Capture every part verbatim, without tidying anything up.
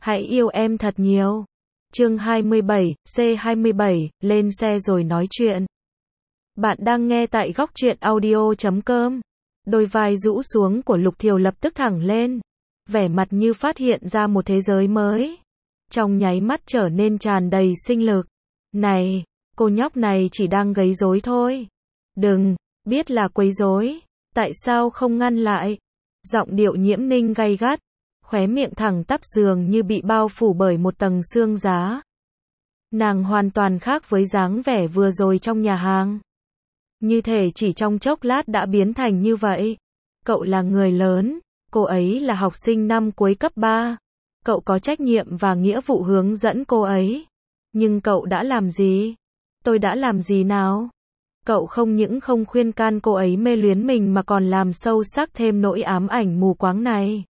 Hãy yêu em thật nhiều. Chương hai mươi bảy, C hai mươi bảy, lên xe rồi nói chuyện. Bạn đang nghe tại góc truyện audio chấm com. Đôi vai rũ xuống của Lục Thiều lập tức thẳng lên, vẻ mặt như phát hiện ra một thế giới mới. Trong nháy mắt trở nên tràn đầy sinh lực. Này, cô nhóc này chỉ đang gây rối thôi. Đừng, biết là quấy rối, tại sao không ngăn lại? Giọng điệu Nhiễm Ninh gay gắt, khóe miệng thẳng tắp dường như bị bao phủ bởi một tầng sương giá. Nàng hoàn toàn khác với dáng vẻ vừa rồi trong nhà hàng. Như thể chỉ trong chốc lát đã biến thành như vậy. Cậu là người lớn, cô ấy là học sinh năm cuối cấp ba. Cậu có trách nhiệm và nghĩa vụ hướng dẫn cô ấy. Nhưng cậu đã làm gì? Tôi đã làm gì nào? Cậu không những không khuyên can cô ấy mê luyến mình mà còn làm sâu sắc thêm nỗi ám ảnh mù quáng này.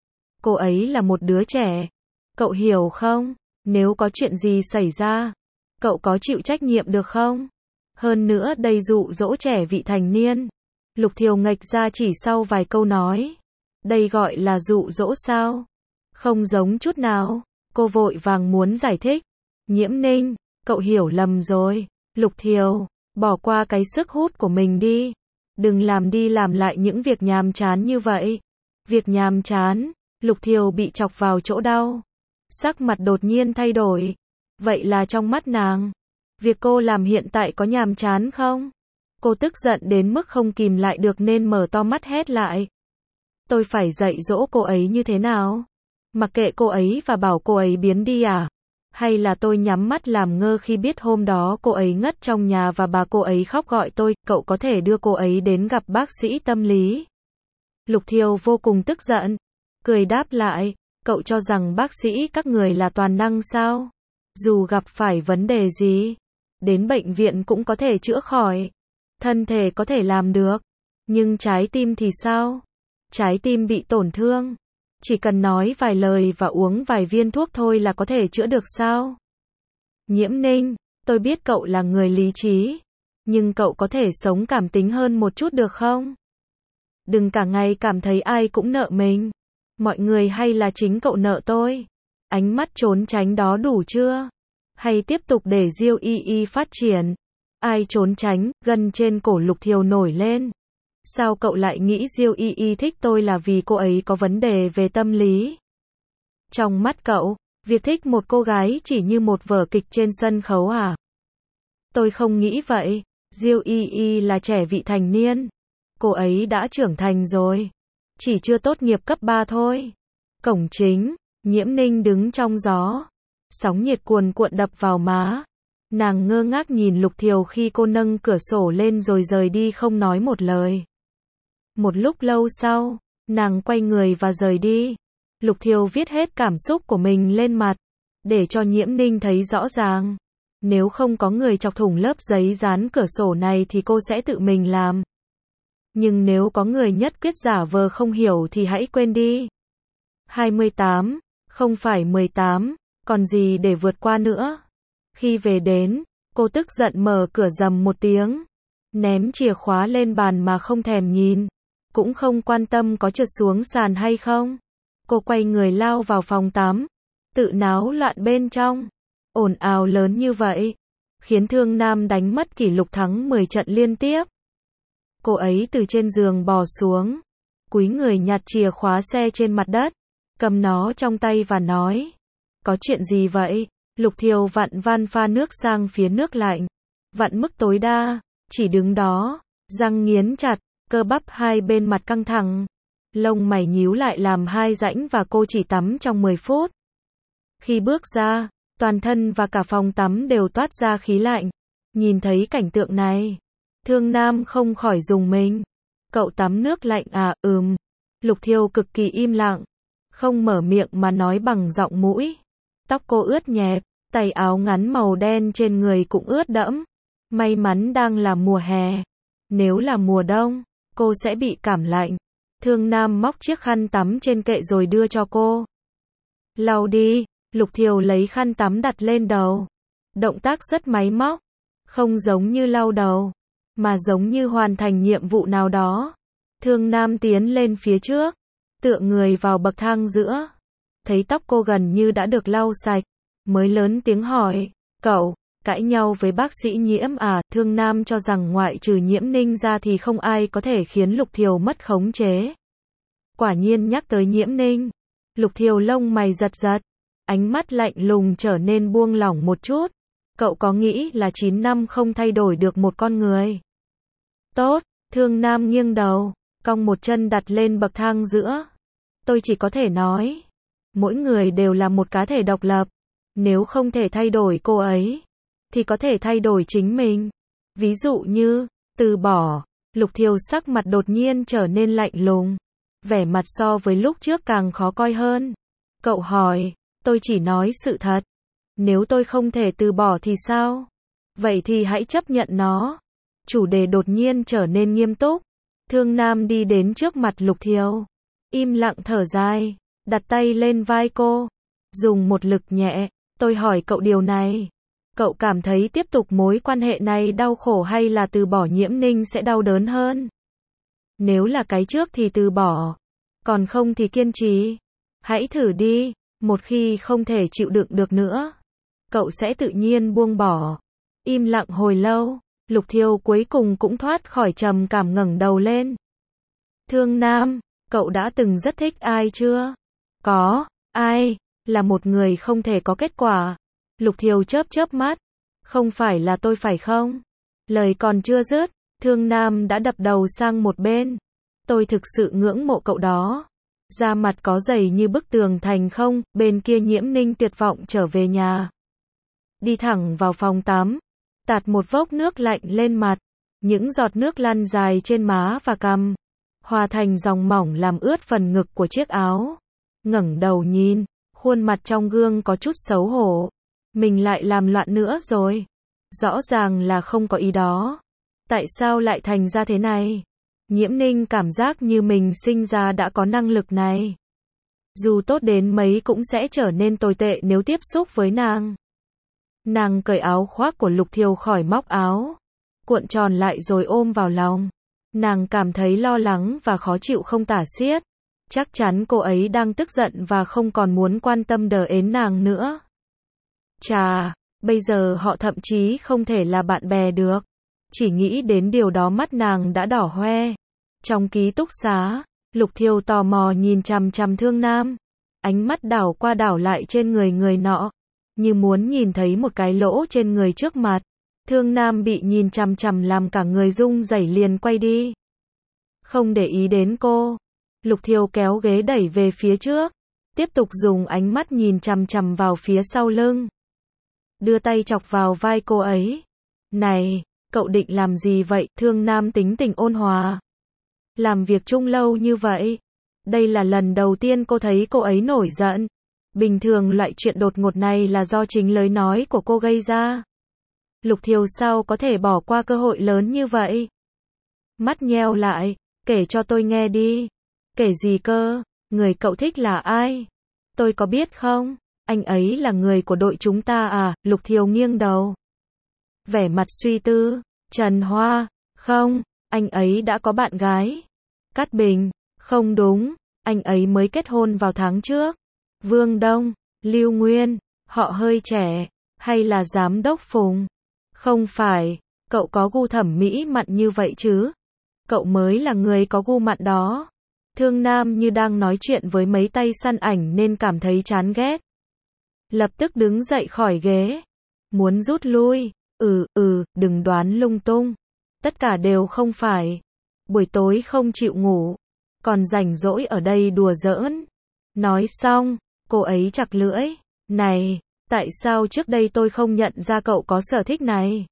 Cô ấy là một đứa trẻ. Cậu hiểu không? Nếu có chuyện gì xảy ra, cậu có chịu trách nhiệm được không? Hơn nữa đây dụ dỗ trẻ vị thành niên. Lục Thiều nghệch ra chỉ sau vài câu nói. Đây gọi là dụ dỗ sao? Không giống chút nào. Cô vội vàng muốn giải thích. Nhiễm Ninh, cậu hiểu lầm rồi. Lục Thiều, bỏ qua cái sức hút của mình đi. Đừng làm đi làm lại những việc nhàm chán như vậy. Việc nhàm chán? Lục Thiều bị chọc vào chỗ đau. Sắc mặt đột nhiên thay đổi. Vậy là trong mắt nàng, việc cô làm hiện tại có nhàm chán không? Cô tức giận đến mức không kìm lại được nên mở to mắt hét lại. Tôi phải dạy dỗ cô ấy như thế nào? Mặc kệ cô ấy và bảo cô ấy biến đi à? Hay là tôi nhắm mắt làm ngơ khi biết hôm đó cô ấy ngất trong nhà và bà cô ấy khóc gọi tôi, cậu có thể đưa cô ấy đến gặp bác sĩ tâm lý. Lục Thiều vô cùng tức giận, cười đáp lại, cậu cho rằng bác sĩ các người là toàn năng sao? Dù gặp phải vấn đề gì, đến bệnh viện cũng có thể chữa khỏi. Thân thể có thể làm được, nhưng trái tim thì sao? Trái tim bị tổn thương, chỉ cần nói vài lời và uống vài viên thuốc thôi là có thể chữa được sao? Nhiễm Ninh, tôi biết cậu là người lý trí, nhưng cậu có thể sống cảm tính hơn một chút được không? Đừng cả ngày cảm thấy ai cũng nợ mình. Mọi người hay là chính cậu nợ tôi? Ánh mắt trốn tránh đó đủ chưa? Hay tiếp tục để Diêu Y Y phát triển? Ai trốn tránh? Gân trên cổ Lục Thiều nổi lên. Sao cậu lại nghĩ Diêu Y Y thích tôi là vì cô ấy có vấn đề về tâm lý? Trong mắt cậu, việc thích một cô gái chỉ như một vở kịch trên sân khấu à? Tôi không nghĩ vậy. Diêu Y Y là trẻ vị thành niên. Cô ấy đã trưởng thành rồi. Chỉ chưa tốt nghiệp cấp ba thôi. Cổng chính, Nhiễm Ninh đứng trong gió. Sóng nhiệt cuồn cuộn đập vào má. Nàng ngơ ngác nhìn Lục Thiều khi cô nâng cửa sổ lên rồi rời đi không nói một lời. Một lúc lâu sau, nàng quay người và rời đi. Lục Thiều viết hết cảm xúc của mình lên mặt, để cho Nhiễm Ninh thấy rõ ràng. Nếu không có người chọc thủng lớp giấy dán cửa sổ này thì cô sẽ tự mình làm. Nhưng nếu có người nhất quyết giả vờ không hiểu thì hãy quên đi. hai mươi tám, không phải mười tám, còn gì để vượt qua nữa. Khi về đến, cô tức giận mở cửa rầm một tiếng, ném chìa khóa lên bàn mà không thèm nhìn, cũng không quan tâm có trượt xuống sàn hay không. Cô quay người lao vào phòng tắm, tự náo loạn bên trong. Ồn ào lớn như vậy, khiến Thương Nam đánh mất kỷ lục thắng mười trận liên tiếp. Cô ấy từ trên giường bò xuống, cúi người nhặt chìa khóa xe trên mặt đất, cầm nó trong tay và nói. Có chuyện gì vậy? Lục Thiều vặn van pha nước sang phía nước lạnh, vặn mức tối đa, chỉ đứng đó, răng nghiến chặt, cơ bắp hai bên mặt căng thẳng, lông mày nhíu lại làm hai rãnh và cô chỉ tắm trong mười phút. Khi bước ra, toàn thân và cả phòng tắm đều toát ra khí lạnh. Nhìn thấy cảnh tượng này, Thương Nam không khỏi rùng mình. Cậu tắm nước lạnh à? Ừm. Lục Thiều cực kỳ im lặng, không mở miệng mà nói bằng giọng mũi. Tóc cô ướt nhẹp, tay áo ngắn màu đen trên người cũng ướt đẫm. May mắn đang là mùa hè. Nếu là mùa đông, cô sẽ bị cảm lạnh. Thương Nam móc chiếc khăn tắm trên kệ rồi đưa cho cô. Lau đi. Lục Thiều lấy khăn tắm đặt lên đầu. Động tác rất máy móc, không giống như lau đầu, mà giống như hoàn thành nhiệm vụ nào đó. Thương Nam tiến lên phía trước, tựa người vào bậc thang giữa. thấy tóc cô gần như đã được lau sạch, mới lớn tiếng hỏi, cậu, cãi nhau với bác sĩ Nhiễm à? Thương Nam cho rằng ngoại trừ Nhiễm Ninh ra thì không ai có thể khiến Lục Thiều mất khống chế. Quả nhiên nhắc tới Nhiễm Ninh, Lục Thiều lông mày giật giật, ánh mắt lạnh lùng trở nên buông lỏng một chút. Cậu có nghĩ là chín năm không thay đổi được một con người? Tốt, Thương Nam nghiêng đầu, cong một chân đặt lên bậc thang giữa. Tôi chỉ có thể nói, mỗi người đều là một cá thể độc lập. Nếu không thể thay đổi cô ấy, thì có thể thay đổi chính mình. Ví dụ như, từ bỏ. Lục Thiều sắc mặt đột nhiên trở nên lạnh lùng. Vẻ mặt so với lúc trước càng khó coi hơn. Cậu hỏi, tôi chỉ nói sự thật. Nếu tôi không thể từ bỏ thì sao? Vậy thì hãy chấp nhận nó. Chủ đề đột nhiên trở nên nghiêm túc. Thương Nam đi đến trước mặt Lục Thiều, im lặng thở dài, đặt tay lên vai cô, dùng một lực nhẹ. Tôi hỏi cậu điều này. Cậu cảm thấy tiếp tục mối quan hệ này đau khổ hay là từ bỏ Nhiễm Ninh sẽ đau đớn hơn? Nếu là cái trước thì từ bỏ, còn không thì kiên trì. Hãy thử đi, một khi không thể chịu đựng được nữa, cậu sẽ tự nhiên buông bỏ. Im lặng hồi lâu, Lục Thiều cuối cùng cũng thoát khỏi trầm cảm, ngẩng đầu lên. Thương Nam, cậu đã từng rất thích ai chưa? Có, ai? Là một người không thể có kết quả. Lục Thiều chớp chớp mắt. Không phải là tôi phải không? Lời còn chưa dứt, Thương Nam đã đập đầu sang một bên. Tôi thực sự ngưỡng mộ cậu đó. Da mặt có dày như bức tường thành không? Bên kia Nhiễm Ninh tuyệt vọng trở về nhà. Đi thẳng vào phòng tắm, tạt một vốc nước lạnh lên mặt. Những giọt nước lăn dài trên má và cằm, hòa thành dòng mỏng làm ướt phần ngực của chiếc áo. Ngẩng đầu nhìn, khuôn mặt trong gương có chút xấu hổ. Mình lại làm loạn nữa rồi. Rõ ràng là không có ý đó. Tại sao lại thành ra thế này? Nhiễm Ninh cảm giác như mình sinh ra đã có năng lực này. Dù tốt đến mấy cũng sẽ trở nên tồi tệ nếu tiếp xúc với nàng. Nàng cởi áo khoác của Lục Thiều khỏi móc áo, cuộn tròn lại rồi ôm vào lòng. Nàng cảm thấy lo lắng và khó chịu không tả xiết. Chắc chắn cô ấy đang tức giận và không còn muốn quan tâm đờ ến nàng nữa. Chà, bây giờ họ thậm chí không thể là bạn bè được. Chỉ nghĩ đến điều đó mắt nàng đã đỏ hoe. Trong ký túc xá, Lục Thiều tò mò nhìn chằm chằm Thương Nam. Ánh mắt đảo qua đảo lại trên người người nọ, như muốn nhìn thấy một cái lỗ trên người trước mặt. Thương Nam bị nhìn chằm chằm làm cả người rung rẩy, liền quay đi. Không để ý đến cô, Lục Thiều kéo ghế đẩy về phía trước, tiếp tục dùng ánh mắt nhìn chằm chằm vào phía sau lưng. Đưa tay chọc vào vai cô ấy. Này, cậu định làm gì vậy? Thương Nam tính tình ôn hòa. Làm việc chung lâu như vậy, đây là lần đầu tiên cô thấy cô ấy nổi giận. Bình thường loại chuyện đột ngột này là do chính lời nói của cô gây ra. Lục Thiều sao có thể bỏ qua cơ hội lớn như vậy? Mắt nheo lại, kể cho tôi nghe đi. Kể gì cơ? Người cậu thích là ai? Tôi có biết không? Anh ấy là người của đội chúng ta à? Lục Thiều nghiêng đầu, vẻ mặt suy tư. Trần Hoa, không, anh ấy đã có bạn gái. Cát Bình, không đúng, anh ấy mới kết hôn vào tháng trước. Vương Đông, Lưu Nguyên, họ hơi trẻ, hay là giám đốc Phùng? Không phải, cậu có gu thẩm mỹ mặn như vậy chứ? Cậu mới là người có gu mặn đó. Thương Nam như đang nói chuyện với mấy tay săn ảnh nên cảm thấy chán ghét. Lập tức đứng dậy khỏi ghế, muốn rút lui. Ừ, ừ, đừng đoán lung tung. Tất cả đều không phải. Buổi tối không chịu ngủ, còn rảnh rỗi ở đây đùa giỡn. Nói xong, cô ấy chặt lưỡi. Này, tại sao trước đây tôi không nhận ra cậu có sở thích này?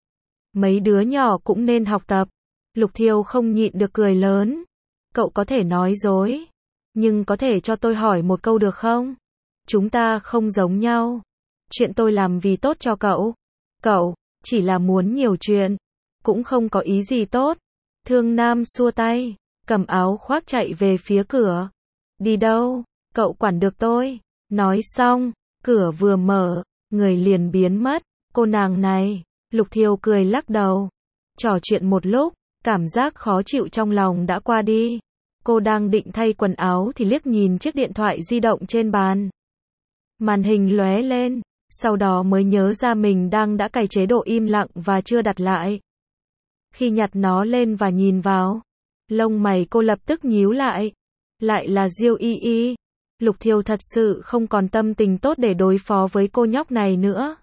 Mấy đứa nhỏ cũng nên học tập. Lục Thiều không nhịn được cười lớn. Cậu có thể nói dối, nhưng có thể cho tôi hỏi một câu được không? Chúng ta không giống nhau. Chuyện tôi làm vì tốt cho cậu. Cậu chỉ là muốn nhiều chuyện, cũng không có ý gì tốt. Thương Nam xua tay, cầm áo khoác chạy về phía cửa. Đi đâu? Cậu quản được tôi. Nói xong, cửa vừa mở, người liền biến mất. Cô nàng này. Lục Thiều cười lắc đầu. Trò chuyện một lúc, cảm giác khó chịu trong lòng đã qua đi. Cô đang định thay quần áo thì liếc nhìn chiếc điện thoại di động trên bàn. Màn hình lóe lên, sau đó mới nhớ ra mình đang đã cài chế độ im lặng và chưa đặt lại. Khi nhặt nó lên và nhìn vào, lông mày cô lập tức nhíu lại. Lại là Diêu Y Y. Lục Thiều thật sự không còn tâm tình tốt để đối phó với cô nhóc này nữa.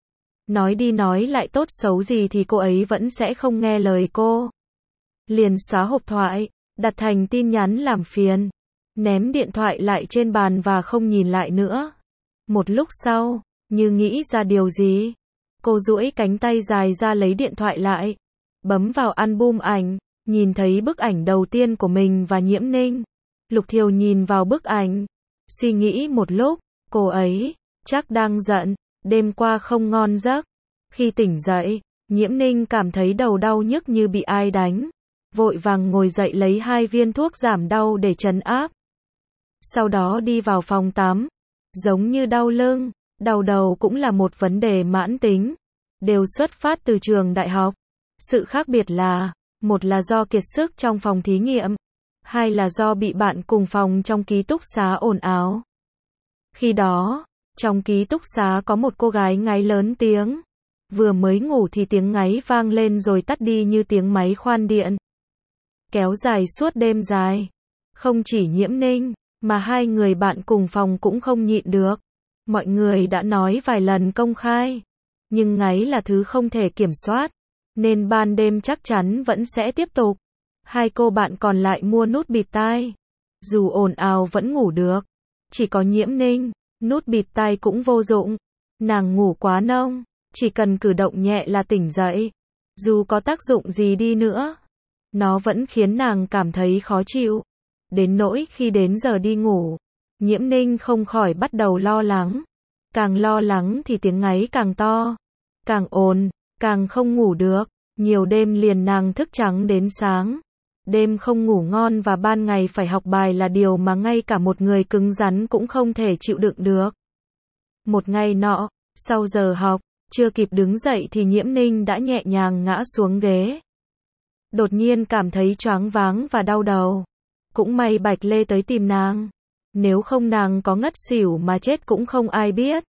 Nói đi nói lại tốt xấu gì thì cô ấy vẫn sẽ không nghe lời cô. Liền xóa hộp thoại, đặt thành tin nhắn làm phiền, ném điện thoại lại trên bàn và không nhìn lại nữa. Một lúc sau, như nghĩ ra điều gì, cô duỗi cánh tay dài ra lấy điện thoại lại, bấm vào album ảnh, nhìn thấy bức ảnh đầu tiên của mình và Nhiễm Ninh. Lục Thiều nhìn vào bức ảnh, suy nghĩ một lúc, cô ấy chắc đang giận, đêm qua không ngon giấc. Khi tỉnh dậy, Nhiễm Ninh cảm thấy đầu đau nhức như bị ai đánh, vội vàng ngồi dậy lấy hai viên thuốc giảm đau để trấn áp. Sau đó đi vào phòng tắm, giống như đau lưng, đau đầu cũng là một vấn đề mãn tính, đều xuất phát từ trường đại học. Sự khác biệt là, một là do kiệt sức trong phòng thí nghiệm, hai là do bị bạn cùng phòng trong ký túc xá ồn ào. Khi đó, trong ký túc xá có một cô gái ngáy lớn tiếng. Vừa mới ngủ thì tiếng ngáy vang lên rồi tắt đi như tiếng máy khoan điện. Kéo dài suốt đêm dài. Không chỉ Nhiễm Ninh, mà hai người bạn cùng phòng cũng không nhịn được. Mọi người đã nói vài lần công khai. Nhưng ngáy là thứ không thể kiểm soát, nên ban đêm chắc chắn vẫn sẽ tiếp tục. Hai cô bạn còn lại mua nút bịt tai. Dù ồn ào vẫn ngủ được. Chỉ có Nhiễm Ninh, nút bịt tai cũng vô dụng. Nàng ngủ quá nông, chỉ cần cử động nhẹ là tỉnh dậy. Dù có tác dụng gì đi nữa, nó vẫn khiến nàng cảm thấy khó chịu. Đến nỗi khi đến giờ đi ngủ, Nhiễm Ninh không khỏi bắt đầu lo lắng. Càng lo lắng thì tiếng ngáy càng to, càng ồn, càng không ngủ được. Nhiều đêm liền nàng thức trắng đến sáng. Đêm không ngủ ngon và ban ngày phải học bài là điều mà ngay cả một người cứng rắn cũng không thể chịu đựng được. Một ngày nọ, sau giờ học, chưa kịp đứng dậy thì Nhiễm Ninh đã nhẹ nhàng ngã xuống ghế. Đột nhiên cảm thấy choáng váng và đau đầu. Cũng may Bạch Lê tới tìm nàng. Nếu không nàng có ngất xỉu mà chết cũng không ai biết.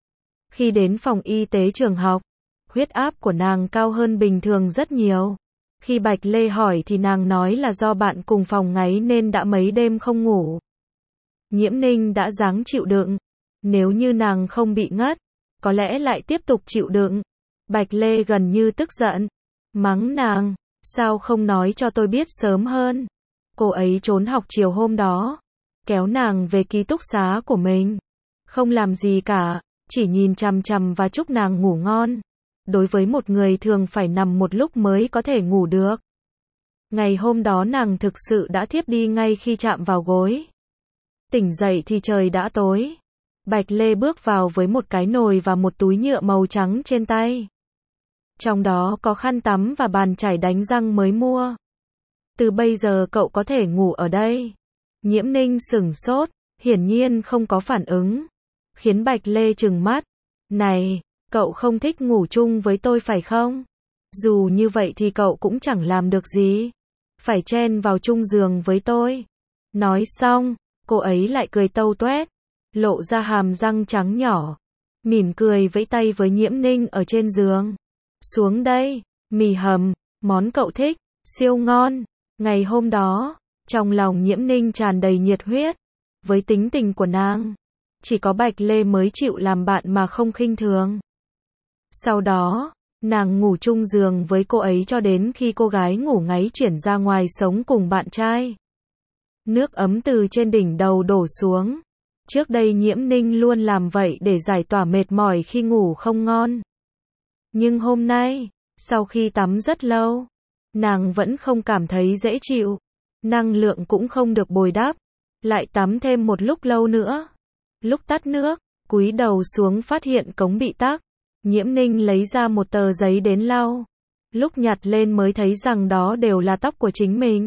Khi đến phòng y tế trường học, huyết áp của nàng cao hơn bình thường rất nhiều. Khi Bạch Lê hỏi thì nàng nói là do bạn cùng phòng ngáy nên đã mấy đêm không ngủ. Nhiễm Ninh đã ráng chịu đựng. Nếu như nàng không bị ngất, có lẽ lại tiếp tục chịu đựng. Bạch Lê gần như tức giận, mắng nàng, sao không nói cho tôi biết sớm hơn. Cô ấy trốn học chiều hôm đó, kéo nàng về ký túc xá của mình. Không làm gì cả, chỉ nhìn chằm chằm và chúc nàng ngủ ngon. Đối với một người thường phải nằm một lúc mới có thể ngủ được. Ngày hôm đó nàng thực sự đã thiếp đi ngay khi chạm vào gối. Tỉnh dậy thì trời đã tối. Bạch Lê bước vào với một cái nồi và một túi nhựa màu trắng trên tay. Trong đó có khăn tắm và bàn chải đánh răng mới mua. Từ bây giờ cậu có thể ngủ ở đây. Nhiễm Ninh sửng sốt, hiển nhiên không có phản ứng. Khiến Bạch Lê trừng mắt. Này, cậu không thích ngủ chung với tôi phải không? Dù như vậy thì cậu cũng chẳng làm được gì. Phải chen vào chung giường với tôi. Nói xong, cô ấy lại cười tâu tuét, lộ ra hàm răng trắng nhỏ. Mỉm cười vẫy tay với Nhiễm Ninh ở trên giường. Xuống đây, mì hầm, món cậu thích, siêu ngon. Ngày hôm đó, trong lòng Nhiễm Ninh tràn đầy nhiệt huyết. Với tính tình của nàng, chỉ có Bạch Lê mới chịu làm bạn mà không khinh thường. Sau đó, nàng ngủ chung giường với cô ấy cho đến khi cô gái ngủ ngáy chuyển ra ngoài sống cùng bạn trai. Nước ấm từ trên đỉnh đầu đổ xuống. Trước đây Nhiễm Ninh luôn làm vậy để giải tỏa mệt mỏi khi ngủ không ngon. Nhưng hôm nay, sau khi tắm rất lâu, nàng vẫn không cảm thấy dễ chịu. Năng lượng cũng không được bồi đắp. Lại tắm thêm một lúc lâu nữa. Lúc tắt nước, cúi đầu xuống phát hiện cống bị tắc. Nhiễm Ninh lấy ra một tờ giấy đến lau. Lúc nhặt lên mới thấy rằng đó đều là tóc của chính mình.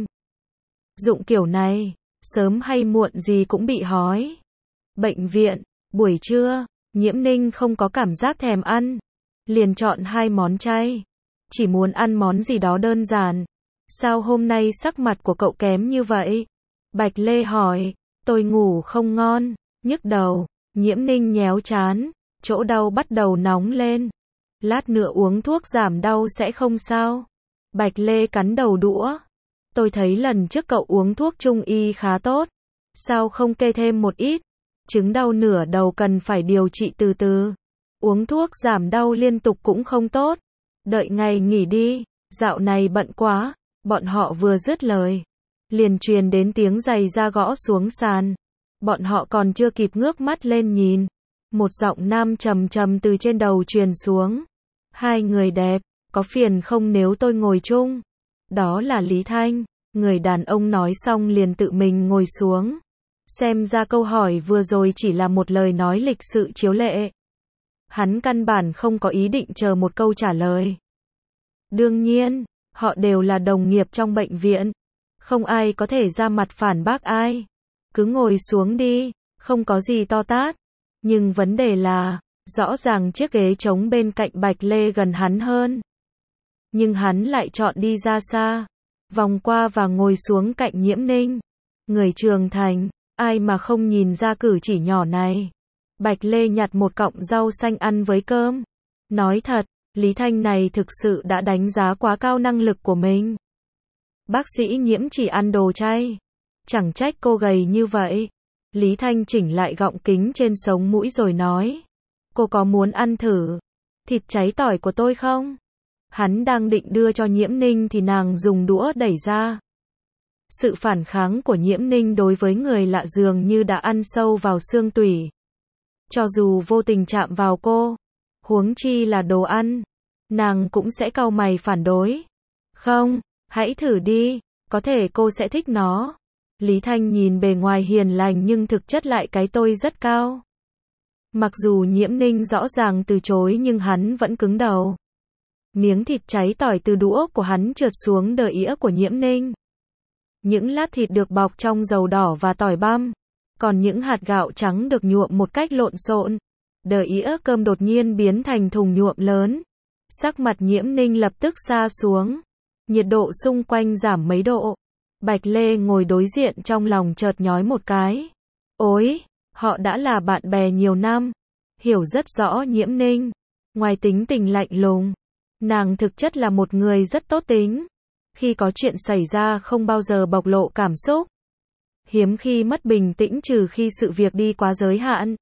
Dụng kiểu này, sớm hay muộn gì cũng bị hói. Bệnh viện, buổi trưa, Nhiễm Ninh không có cảm giác thèm ăn. Liền chọn hai món chay. Chỉ muốn ăn món gì đó đơn giản. Sao hôm nay sắc mặt của cậu kém như vậy? Bạch Lê hỏi, tôi ngủ không ngon, nhức đầu. Nhiễm Ninh nhéo trán, chỗ đau bắt đầu nóng lên. Lát nữa uống thuốc giảm đau sẽ không sao. Bạch Lê cắn đầu đũa. Tôi thấy lần trước cậu uống thuốc trung y khá tốt. Sao không kê thêm một ít? Chứng đau nửa đầu cần phải điều trị từ từ. Uống thuốc giảm đau liên tục cũng không tốt. Đợi ngày nghỉ đi, dạo này bận quá. Bọn họ vừa dứt lời, liền truyền đến tiếng giày da gõ xuống sàn. Bọn họ còn chưa kịp ngước mắt lên nhìn, một giọng nam trầm trầm từ trên đầu truyền xuống. Hai người đẹp, có phiền không nếu tôi ngồi chung? Đó là Lý Thanh. Người đàn ông nói xong liền tự mình ngồi xuống. Xem ra câu hỏi vừa rồi chỉ là một lời nói lịch sự chiếu lệ. Hắn căn bản không có ý định chờ một câu trả lời. Đương nhiên, họ đều là đồng nghiệp trong bệnh viện. Không ai có thể ra mặt phản bác ai. Cứ ngồi xuống đi, không có gì to tát. Nhưng vấn đề là, rõ ràng chiếc ghế trống bên cạnh Bạch Lê gần hắn hơn. Nhưng hắn lại chọn đi ra xa, vòng qua và ngồi xuống cạnh Nhiễm Ninh. Người trưởng thành, ai mà không nhìn ra cử chỉ nhỏ này. Bạch Lê nhặt một cọng rau xanh ăn với cơm. Nói thật, Lý Thanh này thực sự đã đánh giá quá cao năng lực của mình. Bác sĩ Nhiễm chỉ ăn đồ chay. Chẳng trách cô gầy như vậy. Lý Thanh chỉnh lại gọng kính trên sống mũi rồi nói. Cô có muốn ăn thử thịt cháy tỏi của tôi không? Hắn đang định đưa cho Nhiễm Ninh thì nàng dùng đũa đẩy ra. Sự phản kháng của Nhiễm Ninh đối với người lạ dường như đã ăn sâu vào xương tủy. Cho dù vô tình chạm vào cô, huống chi là đồ ăn, nàng cũng sẽ cau mày phản đối. Không, hãy thử đi, có thể cô sẽ thích nó. Lý Thanh nhìn bề ngoài hiền lành nhưng thực chất lại cái tôi rất cao. Mặc dù Nhiễm Ninh rõ ràng từ chối nhưng hắn vẫn cứng đầu. Miếng thịt cháy tỏi từ đũa của hắn trượt xuống đờ ĩa của Nhiễm Ninh. Những lát thịt được bọc trong dầu đỏ và tỏi băm, còn những hạt gạo trắng được nhuộm một cách lộn xộn. Đờ ĩa cơm đột nhiên biến thành thùng nhuộm lớn. Sắc mặt Nhiễm Ninh lập tức sa xuống. Nhiệt độ xung quanh giảm mấy độ. Bạch Lê ngồi đối diện trong lòng chợt nhói một cái. Ôi, họ đã là bạn bè nhiều năm. Hiểu rất rõ Nhiễm Ninh. Ngoài tính tình lạnh lùng, nàng thực chất là một người rất tốt tính. Khi có chuyện xảy ra không bao giờ bộc lộ cảm xúc. Hiếm khi mất bình tĩnh trừ khi sự việc đi quá giới hạn.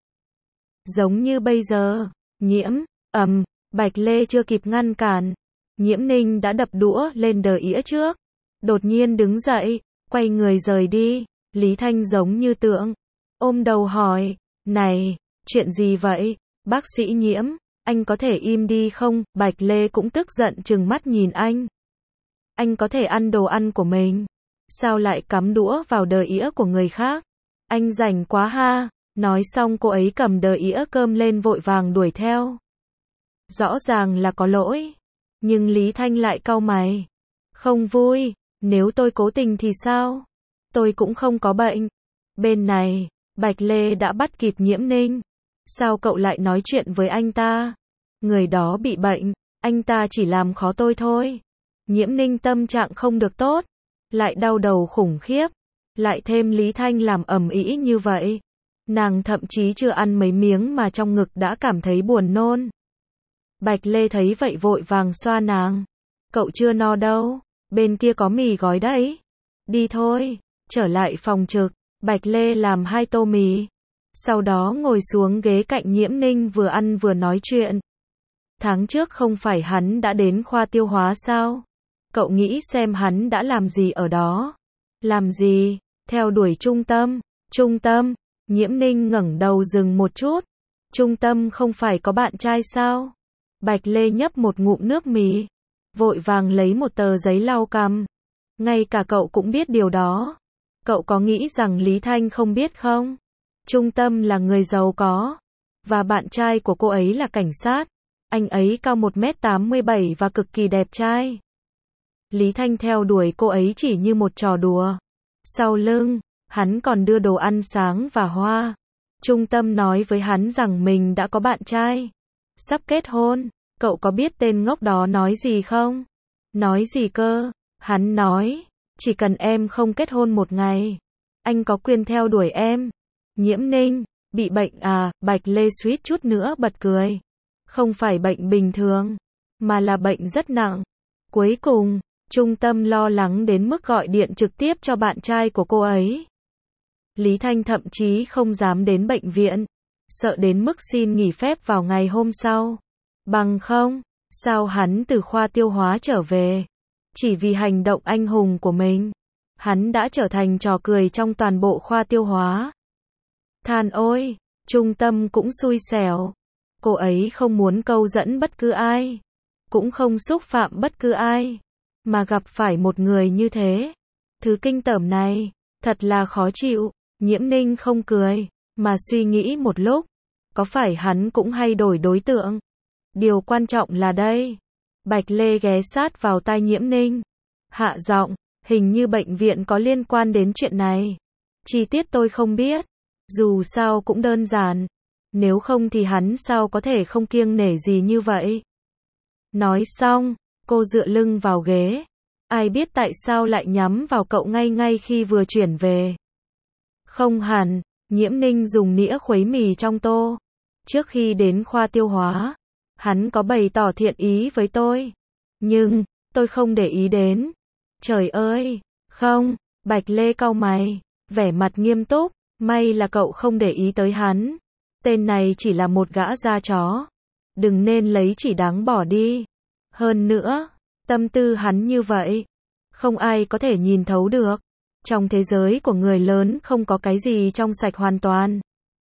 Giống như bây giờ, Nhiễm, ầm, Bạch Lê chưa kịp ngăn cản. Nhiễm Ninh đã đập đũa lên đờ ĩa trước. Đột nhiên đứng dậy, quay người rời đi. Lý Thanh giống như tượng, ôm đầu hỏi, này, chuyện gì vậy? Bác sĩ Nhiễm, anh có thể im đi không? Bạch Lê cũng tức giận trừng mắt nhìn anh. Anh có thể ăn đồ ăn của mình. Sao lại cắm đũa vào đờ ĩa của người khác? Anh rảnh quá ha. Nói xong cô ấy cầm đờ ĩa cơm lên vội vàng đuổi theo. Rõ ràng là có lỗi. Nhưng Lý Thanh lại cau mày. Không vui, nếu tôi cố tình thì sao? Tôi cũng không có bệnh. Bên này, Bạch Lê đã bắt kịp Nhiễm Ninh. Sao cậu lại nói chuyện với anh ta? Người đó bị bệnh, anh ta chỉ làm khó tôi thôi. Nhiễm Ninh tâm trạng không được tốt, lại đau đầu khủng khiếp, lại thêm Lý Thanh làm ầm ĩ như vậy. Nàng thậm chí chưa ăn mấy miếng mà trong ngực đã cảm thấy buồn nôn. Bạch Lê thấy vậy vội vàng xoa nàng. Cậu chưa no đâu, bên kia có mì gói đấy. Đi thôi, trở lại phòng trực, Bạch Lê làm hai tô mì. Sau đó ngồi xuống ghế cạnh Nhiễm Ninh vừa ăn vừa nói chuyện. Tháng trước không phải hắn đã đến khoa tiêu hóa sao? Cậu nghĩ xem hắn đã làm gì ở đó? Làm gì? Theo đuổi trung tâm. Trung tâm? Nhiễm Ninh ngẩng đầu dừng một chút. Trung tâm không phải có bạn trai sao? Bạch Lê nhấp một ngụm nước mì, vội vàng lấy một tờ giấy lau cằm. Ngay cả cậu cũng biết điều đó. Cậu có nghĩ rằng Lý Thanh không biết không? Trung tâm là người giàu có, và bạn trai của cô ấy là cảnh sát. Anh ấy cao một mét tám mươi bảy và cực kỳ đẹp trai. Lý Thanh theo đuổi cô ấy chỉ như một trò đùa. Sau lưng, hắn còn đưa đồ ăn sáng và hoa. Trung tâm nói với hắn rằng mình đã có bạn trai, sắp kết hôn. Cậu có biết tên ngốc đó nói gì không? Nói gì cơ? Hắn nói, chỉ cần em không kết hôn một ngày, anh có quyền theo đuổi em. Nhiễm Ninh, Bị bệnh à, Bạch Lê suýt chút nữa bật cười. Không phải bệnh bình thường, mà là bệnh rất nặng. Cuối cùng, trung tâm lo lắng đến mức gọi điện trực tiếp cho bạn trai của cô ấy. Lý Thanh thậm chí không dám đến bệnh viện, sợ đến mức xin nghỉ phép vào ngày hôm sau. Bằng không, sao hắn từ khoa tiêu hóa trở về? Chỉ vì hành động anh hùng của mình, hắn đã trở thành trò cười trong toàn bộ khoa tiêu hóa. Than ôi, trung tâm cũng xui xẻo. Cô ấy không muốn câu dẫn bất cứ ai, cũng không xúc phạm bất cứ ai, mà gặp phải một người như thế. Thứ kinh tởm này, thật là khó chịu. Nhiễm Ninh không cười, mà suy nghĩ một lúc, có phải hắn cũng hay đổi đối tượng? Điều quan trọng là đây. Bạch Lê ghé sát vào tai Nhiễm Ninh, hạ giọng, hình như bệnh viện có liên quan đến chuyện này. Chi tiết tôi không biết, dù sao cũng đơn giản, nếu không thì hắn sao có thể không kiêng nể gì như vậy. Nói xong, cô dựa lưng vào ghế. Ai biết tại sao lại nhắm vào cậu ngay ngay khi vừa chuyển về. Không hẳn, Nhiễm Ninh dùng nĩa khuấy mì trong tô. Trước khi đến khoa tiêu hóa, hắn có bày tỏ thiện ý với tôi. Nhưng, tôi không để ý đến. Trời ơi, không, Bạch Lê cau mày, vẻ mặt nghiêm túc, may là cậu không để ý tới hắn. Tên này chỉ là một gã da chó. Đừng nên lấy chỉ đáng bỏ đi. Hơn nữa, tâm tư hắn như vậy, không ai có thể nhìn thấu được. Trong thế giới của người lớn không có cái gì trong sạch hoàn toàn.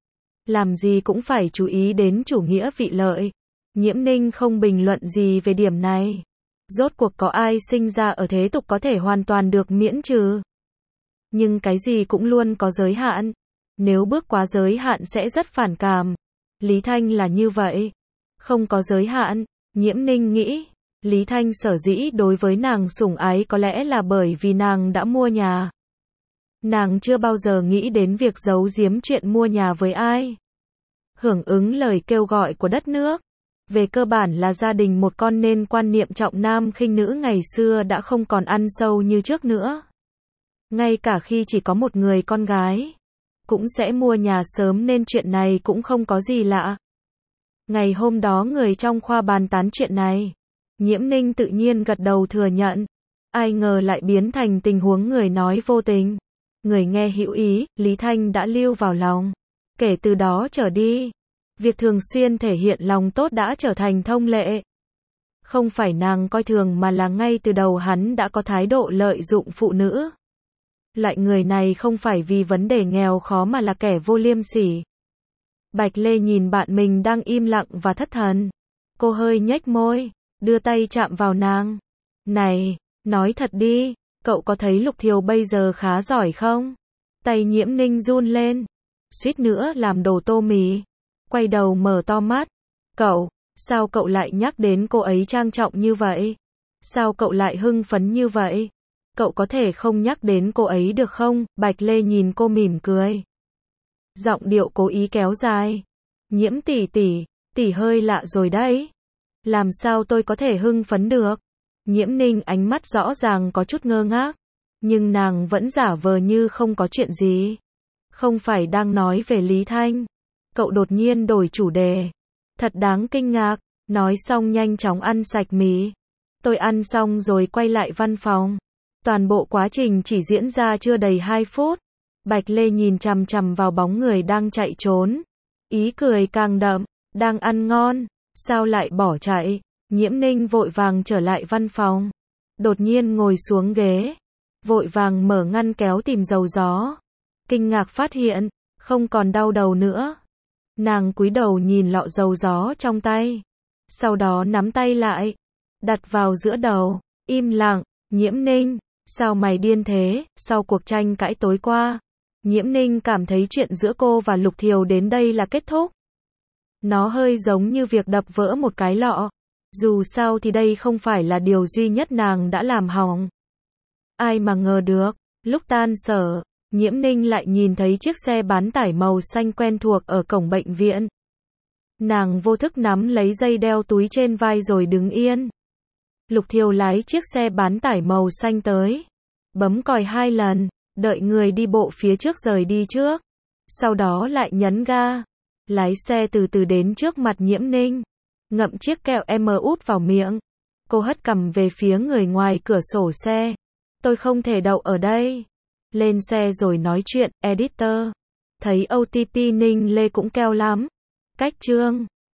Làm gì cũng phải chú ý đến chủ nghĩa vị lợi. Nhiễm Ninh không bình luận gì về điểm này. Rốt cuộc có ai sinh ra ở thế tục có thể hoàn toàn được miễn trừ. Nhưng cái gì cũng luôn có giới hạn. Nếu bước quá giới hạn sẽ rất phản cảm. Lý Thanh là như vậy. Không có giới hạn, Nhiễm Ninh nghĩ. Lý Thanh sở dĩ đối với nàng sủng ái có lẽ là bởi vì nàng đã mua nhà. Nàng chưa bao giờ nghĩ đến việc giấu giếm chuyện mua nhà với ai. Hưởng ứng lời kêu gọi của đất nước. Về cơ bản là gia đình một con nên quan niệm trọng nam khinh nữ ngày xưa đã không còn ăn sâu như trước nữa. Ngay cả khi chỉ có một người con gái, cũng sẽ mua nhà sớm nên chuyện này cũng không có gì lạ. Ngày hôm đó người trong khoa bàn tán chuyện này. Nhiễm Ninh tự nhiên gật đầu thừa nhận. Ai ngờ lại biến thành tình huống người nói vô tình. Người nghe hữu ý, Lý Thanh đã lưu vào lòng. Kể từ đó trở đi, việc thường xuyên thể hiện lòng tốt đã trở thành thông lệ. Không phải nàng coi thường mà là ngay từ đầu hắn đã có thái độ lợi dụng phụ nữ. Loại người này không phải vì vấn đề nghèo khó mà là kẻ vô liêm sỉ. Bạch Lê nhìn bạn mình đang im lặng và thất thần. Cô hơi nhếch môi, đưa tay chạm vào nàng. Này, nói thật đi, cậu có thấy Lục Thiều bây giờ khá giỏi không? Tay Nhiễm Ninh run lên, suýt nữa làm đổ tô mì. Quay đầu mở to mắt. Cậu, sao cậu lại nhắc đến cô ấy trang trọng như vậy? Sao cậu lại hưng phấn như vậy? Cậu có thể không nhắc đến cô ấy được không? Bạch Lê nhìn cô mỉm cười. Giọng điệu cố ý kéo dài. Nhiễm tỷ tỷ, tỷ hơi lạ rồi đấy. Làm sao tôi có thể hưng phấn được? Nhiễm Ninh ánh mắt rõ ràng có chút ngơ ngác. Nhưng nàng vẫn giả vờ như không có chuyện gì. Không phải đang nói về Lý Thanh. Cậu đột nhiên đổi chủ đề. Thật đáng kinh ngạc. Nói xong nhanh chóng ăn sạch mì. Tôi ăn xong rồi quay lại văn phòng. Toàn bộ quá trình chỉ diễn ra chưa đầy hai phút. Bạch Lê nhìn chằm chằm vào bóng người đang chạy trốn. Ý cười càng đậm. Đang ăn ngon. Sao lại bỏ chạy? Nhiễm Ninh vội vàng trở lại văn phòng. Đột nhiên ngồi xuống ghế. Vội vàng mở ngăn kéo tìm dầu gió. Kinh ngạc phát hiện, không còn đau đầu nữa. Nàng cúi đầu nhìn lọ dầu gió trong tay. Sau đó nắm tay lại. Đặt vào giữa đầu. Im lặng. Nhiễm Ninh, sao mày điên thế? Sau cuộc tranh cãi tối qua, Nhiễm Ninh cảm thấy chuyện giữa cô và Lục Thiều đến đây là kết thúc. Nó hơi giống như việc đập vỡ một cái lọ. Dù sao thì đây không phải là điều duy nhất nàng đã làm hỏng. Ai mà ngờ được, lúc tan sở, Nhiễm Ninh lại nhìn thấy chiếc xe bán tải màu xanh quen thuộc ở cổng bệnh viện. Nàng vô thức nắm lấy dây đeo túi trên vai rồi đứng yên. Lục Thiều lái chiếc xe bán tải màu xanh tới. Bấm còi hai lần, đợi người đi bộ phía trước rời đi trước. Sau đó lại nhấn ga. Lái xe từ từ đến trước mặt Nhiễm Ninh. Ngậm chiếc kẹo em út vào miệng. Cô hất cằm về phía người ngoài cửa sổ xe. Tôi không thể đậu ở đây. Lên xe rồi nói chuyện, editor. Thấy ô tê pê Ninh Lê cũng keo lắm. Cách chương.